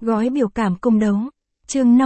Gói biểu cảm cung đấu. Chương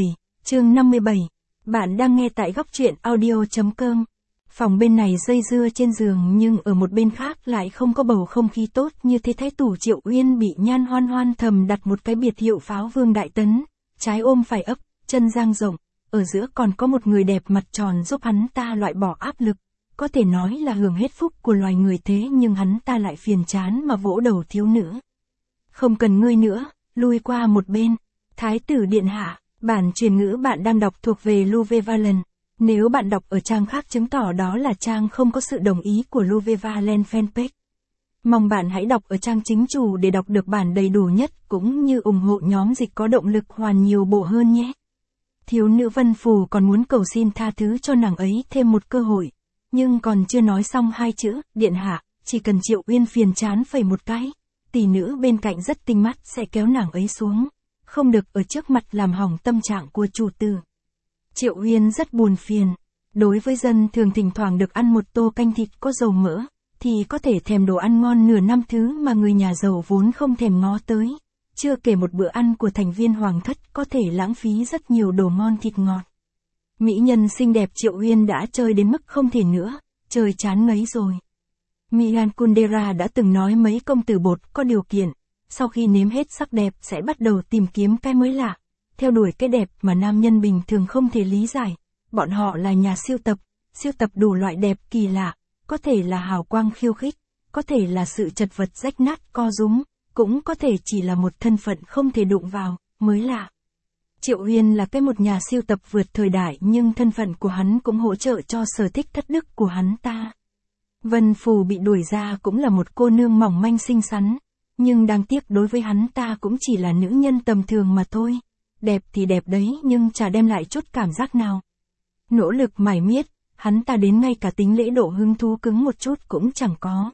57. Bạn đang nghe tại góc truyện audio.com. Phòng bên này dây dưa trên giường nhưng ở một bên khác lại không có bầu không khí tốt như thế. Thái tủ Triệu Uyên bị Nhan Hoan Hoan thầm đặt một cái biệt hiệu Pháo Vương Đại Tấn, trái ôm phải ấp, chân dang rộng, ở giữa còn có một người đẹp mặt tròn giúp hắn ta loại bỏ áp lực, có thể nói là hưởng hết phúc của loài người. Thế nhưng hắn ta lại phiền chán mà vỗ đầu thiếu nữ. Không cần ngươi nữa, lui qua một bên. Thái tử điện hạ, bản truyền ngữ bạn đang đọc thuộc về Louve Valen. Nếu bạn đọc ở trang khác chứng tỏ đó là trang không có sự đồng ý của Louve Valen fanpage. Mong bạn hãy đọc ở trang chính chủ để đọc được bản đầy đủ nhất cũng như ủng hộ nhóm dịch có động lực hoàn nhiều bộ hơn nhé. Thiếu nữ Vân Phù còn muốn cầu xin tha thứ cho nàng ấy thêm một cơ hội. Nhưng còn chưa nói xong hai chữ, điện hạ, chỉ cần Triệu Uyên phiền chán phẩy một cái, tỷ nữ bên cạnh rất tinh mắt sẽ kéo nàng ấy xuống. Không được ở trước mặt làm hỏng tâm trạng của chủ tử. Triệu Uyên rất buồn phiền. Đối với dân thường thỉnh thoảng được ăn một tô canh thịt có dầu mỡ, thì có thể thèm đồ ăn ngon nửa năm thứ mà người nhà giàu vốn không thèm ngó tới. Chưa kể một bữa ăn của thành viên hoàng thất có thể lãng phí rất nhiều đồ ngon thịt ngọt. Mỹ nhân xinh đẹp Triệu Uyên đã chơi đến mức không thể nữa, chơi chán ngấy rồi. Milan Kundera đã từng nói mấy công tử bột có điều kiện, sau khi nếm hết sắc đẹp sẽ bắt đầu tìm kiếm cái mới lạ, theo đuổi cái đẹp mà nam nhân bình thường không thể lý giải. Bọn họ là nhà siêu tập đủ loại đẹp kỳ lạ, có thể là hào quang khiêu khích, có thể là sự chật vật rách nát co rúm, cũng có thể chỉ là một thân phận không thể đụng vào, mới lạ. Triệu Uyên là một nhà siêu tập vượt thời đại nhưng thân phận của hắn cũng hỗ trợ cho sở thích thất đức của hắn ta. Vân Phù bị đuổi ra cũng là một cô nương mỏng manh xinh xắn, nhưng đáng tiếc đối với hắn ta cũng chỉ là nữ nhân tầm thường mà thôi. Đẹp thì đẹp đấy nhưng chả đem lại chút cảm giác nào. Nỗ lực mải miết, hắn ta đến ngay cả tính lễ độ hứng thú cứng một chút cũng chẳng có.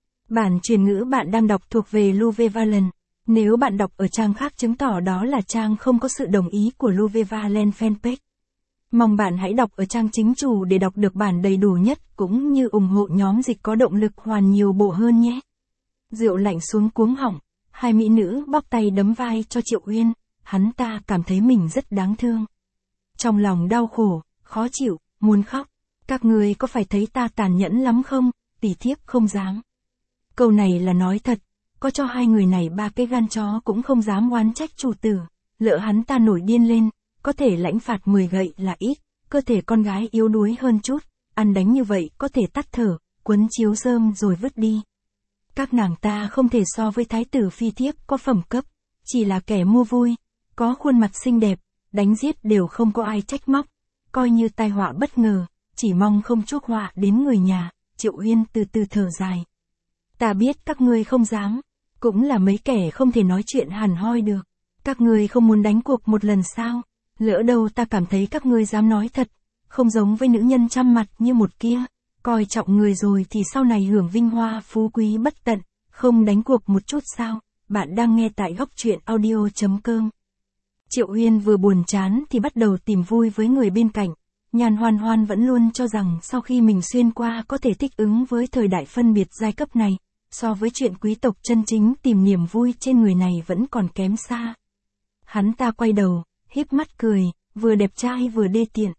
Bản truyền ngữ bạn đang đọc thuộc về Louve Valen. Nếu bạn đọc ở trang khác chứng tỏ đó là trang không có sự đồng ý của Louve Valen fanpage. Mong bạn hãy đọc ở trang chính chủ để đọc được bản đầy đủ nhất cũng như ủng hộ nhóm dịch có động lực hoàn nhiều bộ hơn nhé. Rượu lạnh xuống cuống họng, hai mỹ nữ bóc tay đấm vai cho Triệu Uyên, hắn ta cảm thấy mình rất đáng thương. Trong lòng đau khổ, khó chịu, muốn khóc. Các người có phải thấy ta tàn nhẫn lắm không? Tỷ thiếp không dám. Câu này là nói thật, có cho hai người này ba cái gan chó cũng không dám oán trách chủ tử. Lỡ hắn ta nổi điên lên, có thể lãnh phạt 10 gậy là ít, cơ thể con gái yếu đuối hơn chút, ăn đánh như vậy có thể tắt thở, quấn chiếu rơm rồi vứt đi. Các nàng ta không thể so với thái tử phi thiếp có phẩm cấp, chỉ là kẻ mua vui, có khuôn mặt xinh đẹp, đánh giết đều không có ai trách móc, coi như tai họa bất ngờ, chỉ mong không chuốc họa đến người nhà. Triệu Uyên từ từ thở dài. Ta biết các ngươi không dám, cũng là mấy kẻ không thể nói chuyện hàn hoi được. Các ngươi không muốn đánh cuộc một lần sao? Lỡ đâu ta cảm thấy các ngươi dám nói thật, không giống với nữ nhân trăm mặt như một kia, coi trọng người rồi thì sau này hưởng vinh hoa phú quý bất tận, không đánh cuộc một chút sao? Bạn đang nghe tại góc truyện audio.com. Triệu Uyên vừa buồn chán thì bắt đầu tìm vui với người bên cạnh. Nhan Hoan Hoan vẫn luôn cho rằng sau khi mình xuyên qua có thể thích ứng với thời đại phân biệt giai cấp này, so với chuyện quý tộc chân chính tìm niềm vui trên người này vẫn còn kém xa. Hắn ta quay đầu, híp mắt cười, vừa đẹp trai vừa đê tiện.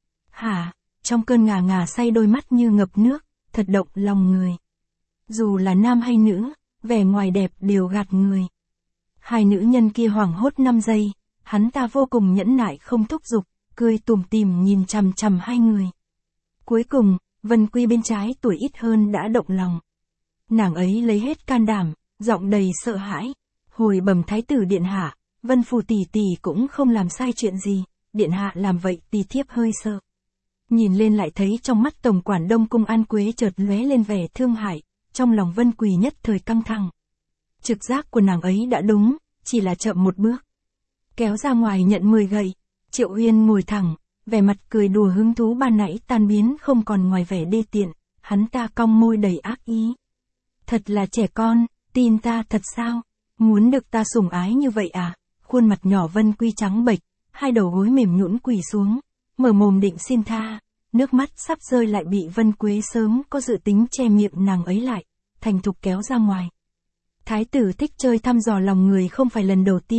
Hả? Trong cơn ngà ngà say đôi mắt như ngập nước, thật động lòng người. Dù là nam hay nữ, vẻ ngoài đẹp đều gạt người. Hai nữ nhân kia hoảng hốt 5 giây, hắn ta vô cùng nhẫn nại không thúc giục, cười tủm tỉm nhìn chằm chằm hai người. Cuối cùng, Vân Quy bên trái tuổi ít hơn đã động lòng. Nàng ấy lấy hết can đảm, giọng đầy sợ hãi. Hồi bẩm thái tử điện hạ, Vân Phù tỷ tỷ cũng không làm sai chuyện gì, điện hạ làm vậy tỷ thiếp hơi sợ. Nhìn lên lại thấy trong mắt tổng quản Đông Cung An Quế chợt lóe lên vẻ thương hại, trong lòng Vân Quỳ nhất thời căng thẳng. Trực giác của nàng ấy đã đúng, chỉ là chậm một bước. Kéo ra ngoài nhận 10 gậy, Triệu Uyên ngồi thẳng, vẻ mặt cười đùa hứng thú ban nãy tan biến không còn ngoài vẻ đê tiện, hắn ta cong môi đầy ác ý. Thật là trẻ con, tin ta thật sao? Muốn được ta sủng ái như vậy à? Khuôn mặt nhỏ Vân Quy trắng bệch, hai đầu gối mềm nhũn quỳ xuống, mở mồm định xin tha, nước mắt sắp rơi lại bị Vân Quế sớm có dự tính che miệng nàng ấy lại, thành thục kéo ra ngoài. Thái tử thích chơi thăm dò lòng người không phải lần đầu tiên,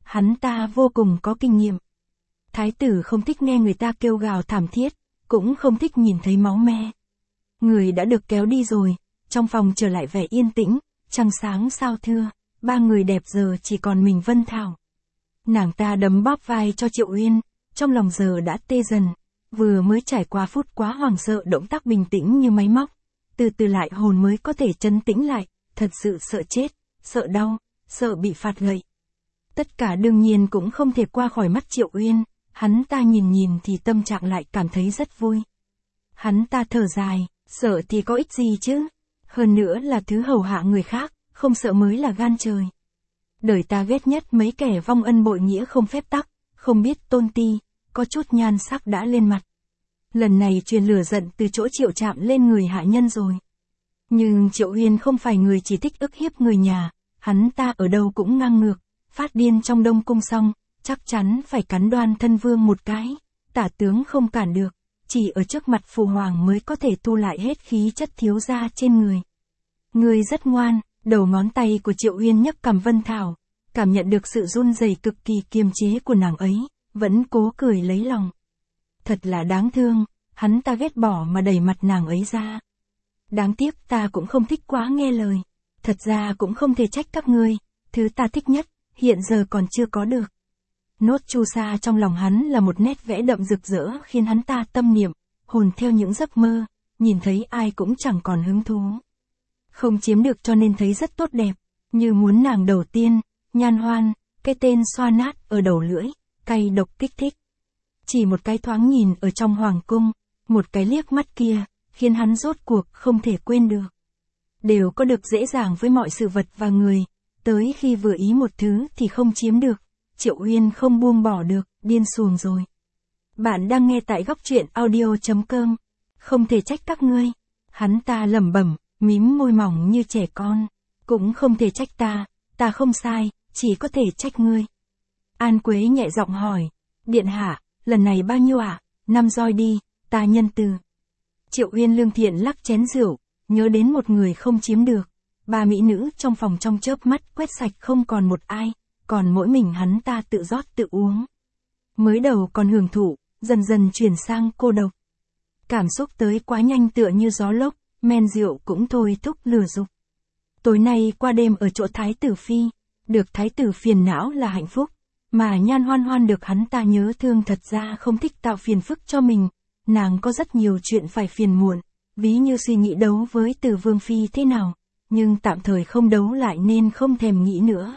hắn ta vô cùng có kinh nghiệm. Thái tử không thích nghe người ta kêu gào thảm thiết, cũng không thích nhìn thấy máu me. Người đã được kéo đi rồi, trong phòng trở lại vẻ yên tĩnh, trăng sáng sao thưa, ba người đẹp giờ chỉ còn mình Vân Thảo. Nàng ta đấm bóp vai cho Triệu Uyên, trong lòng giờ đã tê dần, vừa mới trải qua phút quá hoảng sợ, động tác bình tĩnh như máy móc, từ từ lại hồn mới có thể trấn tĩnh lại, thật sự sợ chết, sợ đau, sợ bị phạt gậy. Tất cả đương nhiên cũng không thể qua khỏi mắt Triệu Uyên, hắn ta nhìn thì tâm trạng lại cảm thấy rất vui. Hắn ta thở dài, sợ thì có ích gì chứ, hơn nữa là thứ hầu hạ người khác, không sợ mới là gan trời. Đời ta ghét nhất mấy kẻ vong ân bội nghĩa không phép tắc, không biết tôn ti, có chút nhan sắc đã lên mặt. Lần này truyền lửa giận từ chỗ Triệu Trạm lên người hạ nhân rồi. Nhưng Triệu Uyên không phải người chỉ thích ức hiếp người nhà, hắn ta ở đâu cũng ngang ngược, phát điên trong Đông Cung xong, chắc chắn phải cắn Đoan Thân Vương một cái, tả tướng không cản được, chỉ ở trước mặt phụ hoàng mới có thể thu lại hết khí chất thiếu gia trên người. Người rất ngoan, đầu ngón tay của Triệu Uyên nhấc cằm Vân Thảo, cảm nhận được sự run rẩy cực kỳ kiềm chế của nàng ấy, vẫn cố cười lấy lòng. Thật là đáng thương, hắn ta ghét bỏ mà đẩy mặt nàng ấy ra. Đáng tiếc ta cũng không thích quá nghe lời, thật ra cũng không thể trách các ngươi, thứ ta thích nhất, hiện giờ còn chưa có được. Nốt chu sa trong lòng hắn là một nét vẽ đậm rực rỡ khiến hắn ta tâm niệm, hồn theo những giấc mơ, nhìn thấy ai cũng chẳng còn hứng thú. Không chiếm được cho nên thấy rất tốt đẹp, như muốn nàng đầu tiên, Nhan Hoan, cái tên xoa nát ở đầu lưỡi, cay độc kích thích. Chỉ một cái thoáng nhìn ở trong hoàng cung, một cái liếc mắt kia, khiến hắn rốt cuộc không thể quên được. Đều có được dễ dàng với mọi sự vật và người, tới khi vừa ý một thứ thì không chiếm được, Triệu Uyên không buông bỏ được, điên xuồng rồi. Bạn đang nghe tại góc truyện audio.com, không thể trách các ngươi. Hắn ta lẩm bẩm, mím môi mỏng như trẻ con, cũng không thể trách ta không sai, chỉ có thể trách ngươi. An Quế nhẹ giọng hỏi, điện hạ, lần này bao nhiêu ạ? 5 roi đi, ta nhân từ. Triệu Uyên lương thiện lắc chén rượu, nhớ đến một người không chiếm được. 3 mỹ nữ trong phòng trong chớp mắt quét sạch không còn một ai, còn mỗi mình hắn ta tự rót tự uống. Mới đầu còn hưởng thụ, dần dần chuyển sang cô độc. Cảm xúc tới quá nhanh tựa như gió lốc, men rượu cũng thôi thúc lừa dục. Tối nay qua đêm ở chỗ Thái tử Phi, được Thái tử phiền não là hạnh phúc, mà Nhan Hoan Hoan được hắn ta nhớ thương thật ra không thích tạo phiền phức cho mình, nàng có rất nhiều chuyện phải phiền muộn, ví như suy nghĩ đấu với Từ Vương Phi thế nào, nhưng tạm thời không đấu lại nên không thèm nghĩ nữa.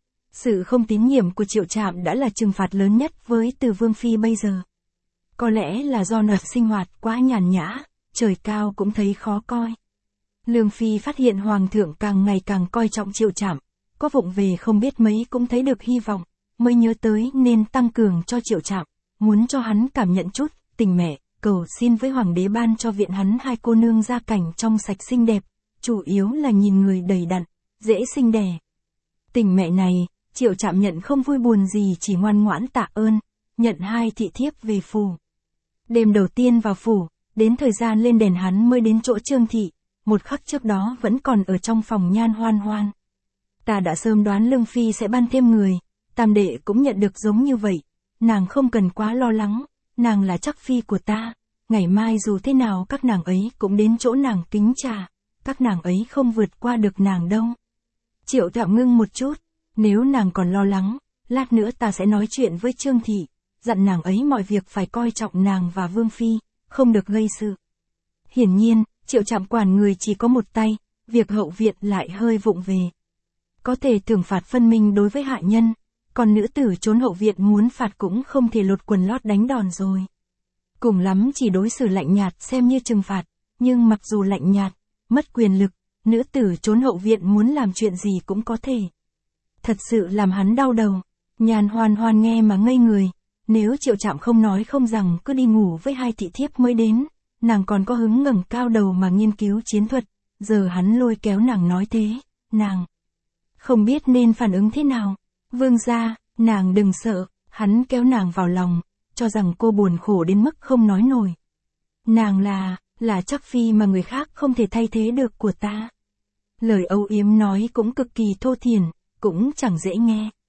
Sự không tín nhiệm của Triệu Trạm đã là trừng phạt lớn nhất với Từ Vương Phi bây giờ. Có lẽ là do nợt sinh hoạt quá nhàn nhã, trời cao cũng thấy khó coi. Lương Phi phát hiện Hoàng thượng càng ngày càng coi trọng Triệu Trạm, có vụng về không biết mấy cũng thấy được hy vọng, mới nhớ tới nên tăng cường cho Triệu Trạm, muốn cho hắn cảm nhận chút tình mẹ, cầu xin với Hoàng đế ban cho viện hắn 2 cô nương gia cảnh trong sạch xinh đẹp, chủ yếu là nhìn người đầy đặn, dễ sinh đẻ. Tình mẹ này, Triệu Trạm nhận không vui buồn gì, chỉ ngoan ngoãn tạ ơn, nhận 2 thị thiếp về phủ. Đêm đầu tiên vào phủ, đến thời gian lên đèn hắn mới đến chỗ Trương thị, một khắc trước đó vẫn còn ở trong phòng Nhan Hoan Hoan. Ta đã sớm đoán Lương Phi sẽ ban thêm người, Tam đệ cũng nhận được giống như vậy, nàng không cần quá lo lắng, nàng là chắc phi của ta, ngày mai dù thế nào các nàng ấy cũng đến chỗ nàng kính trà, các nàng ấy không vượt qua được nàng đâu. Triệu Trạm ngưng một chút, nếu nàng còn lo lắng, lát nữa ta sẽ nói chuyện với Trương thị, dặn nàng ấy mọi việc phải coi trọng nàng và Vương Phi, không được gây sự. Hiển nhiên, Triệu Trạm quản người chỉ có một tay, việc hậu viện lại hơi vụng về. Có thể thưởng phạt phân minh đối với hạ nhân, còn nữ tử trốn hậu viện muốn phạt cũng không thể lột quần lót đánh đòn rồi. Cùng lắm chỉ đối xử lạnh nhạt xem như trừng phạt, nhưng mặc dù lạnh nhạt, mất quyền lực, nữ tử trốn hậu viện muốn làm chuyện gì cũng có thể. Thật sự làm hắn đau đầu. Nhan Hoan Hoan nghe mà ngây người, nếu Triệu Trạm không nói không rằng cứ đi ngủ với 2 thị thiếp mới đến, nàng còn có hứng ngẩng cao đầu mà nghiên cứu chiến thuật, giờ hắn lôi kéo nàng nói thế, nàng không biết nên phản ứng thế nào. Vương gia, nàng đừng sợ, hắn kéo nàng vào lòng, cho rằng cô buồn khổ đến mức không nói nổi. Nàng là chắc phi mà người khác không thể thay thế được của ta. Lời âu yếm nói cũng cực kỳ thô thiển, cũng chẳng dễ nghe.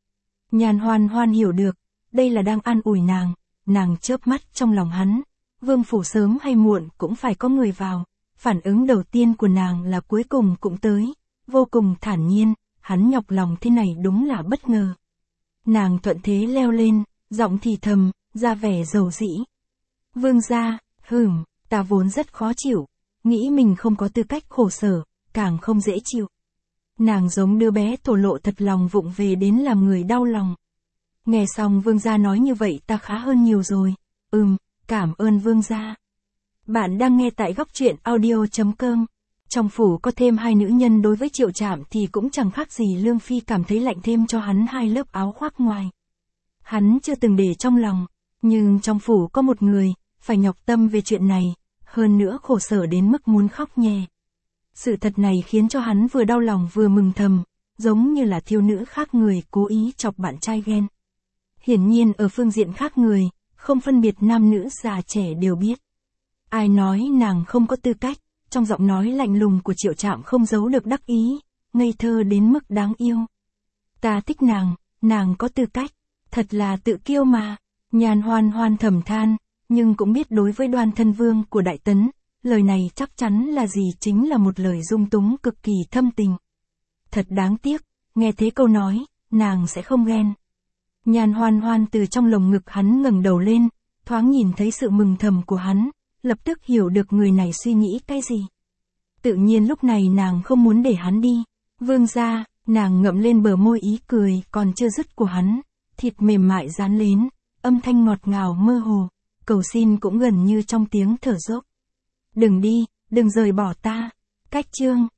Nhan Hoan Hoan hiểu được, đây là đang an ủi nàng chớp mắt trong lòng hắn. Vương phủ sớm hay muộn cũng phải có người vào, phản ứng đầu tiên của nàng là cuối cùng cũng tới, vô cùng thản nhiên, hắn nhọc lòng thế này đúng là bất ngờ. Nàng thuận thế leo lên, giọng thì thầm, ra vẻ dầu dĩ. Vương gia, ta vốn rất khó chịu, nghĩ mình không có tư cách khổ sở, càng không dễ chịu. Nàng giống đứa bé thổ lộ thật lòng vụng về đến làm người đau lòng. Nghe xong vương gia nói như vậy ta khá hơn nhiều rồi. Cảm ơn vương gia. Bạn đang nghe tại góc truyện audio.com. Trong phủ có thêm 2 nữ nhân đối với Triệu Trạm thì cũng chẳng khác gì Lương Phi cảm thấy lạnh thêm cho hắn 2 lớp áo khoác ngoài. Hắn chưa từng để trong lòng, nhưng trong phủ có một người, phải nhọc tâm về chuyện này, hơn nữa khổ sở đến mức muốn khóc nhè. Sự thật này khiến cho hắn vừa đau lòng vừa mừng thầm, giống như là thiếu nữ khác người cố ý chọc bạn trai ghen. Hiển nhiên ở phương diện khác người, không phân biệt nam nữ già trẻ đều biết. Ai nói nàng không có tư cách, trong giọng nói lạnh lùng của Triệu Trạm không giấu được đắc ý, ngây thơ đến mức đáng yêu. Ta thích nàng có tư cách, thật là tự kiêu mà. Nhan Hoan Hoan thầm than, nhưng cũng biết đối với Đoan thân vương của Đại Tấn, lời này chắc chắn là gì chính là một lời dung túng cực kỳ thâm tình. Thật đáng tiếc, nghe thế câu nói, nàng sẽ không ghen. Nhan Hoan Hoan từ trong lồng ngực hắn ngẩng đầu lên, thoáng nhìn thấy sự mừng thầm của hắn, lập tức hiểu được người này suy nghĩ cái gì. Tự nhiên lúc này nàng không muốn để hắn đi. Vương gia, nàng ngậm lên bờ môi ý cười còn chưa dứt của hắn, thịt mềm mại dán lên, âm thanh ngọt ngào mơ hồ, cầu xin cũng gần như trong tiếng thở dốc. Đừng đi, đừng rời bỏ ta. Cách chương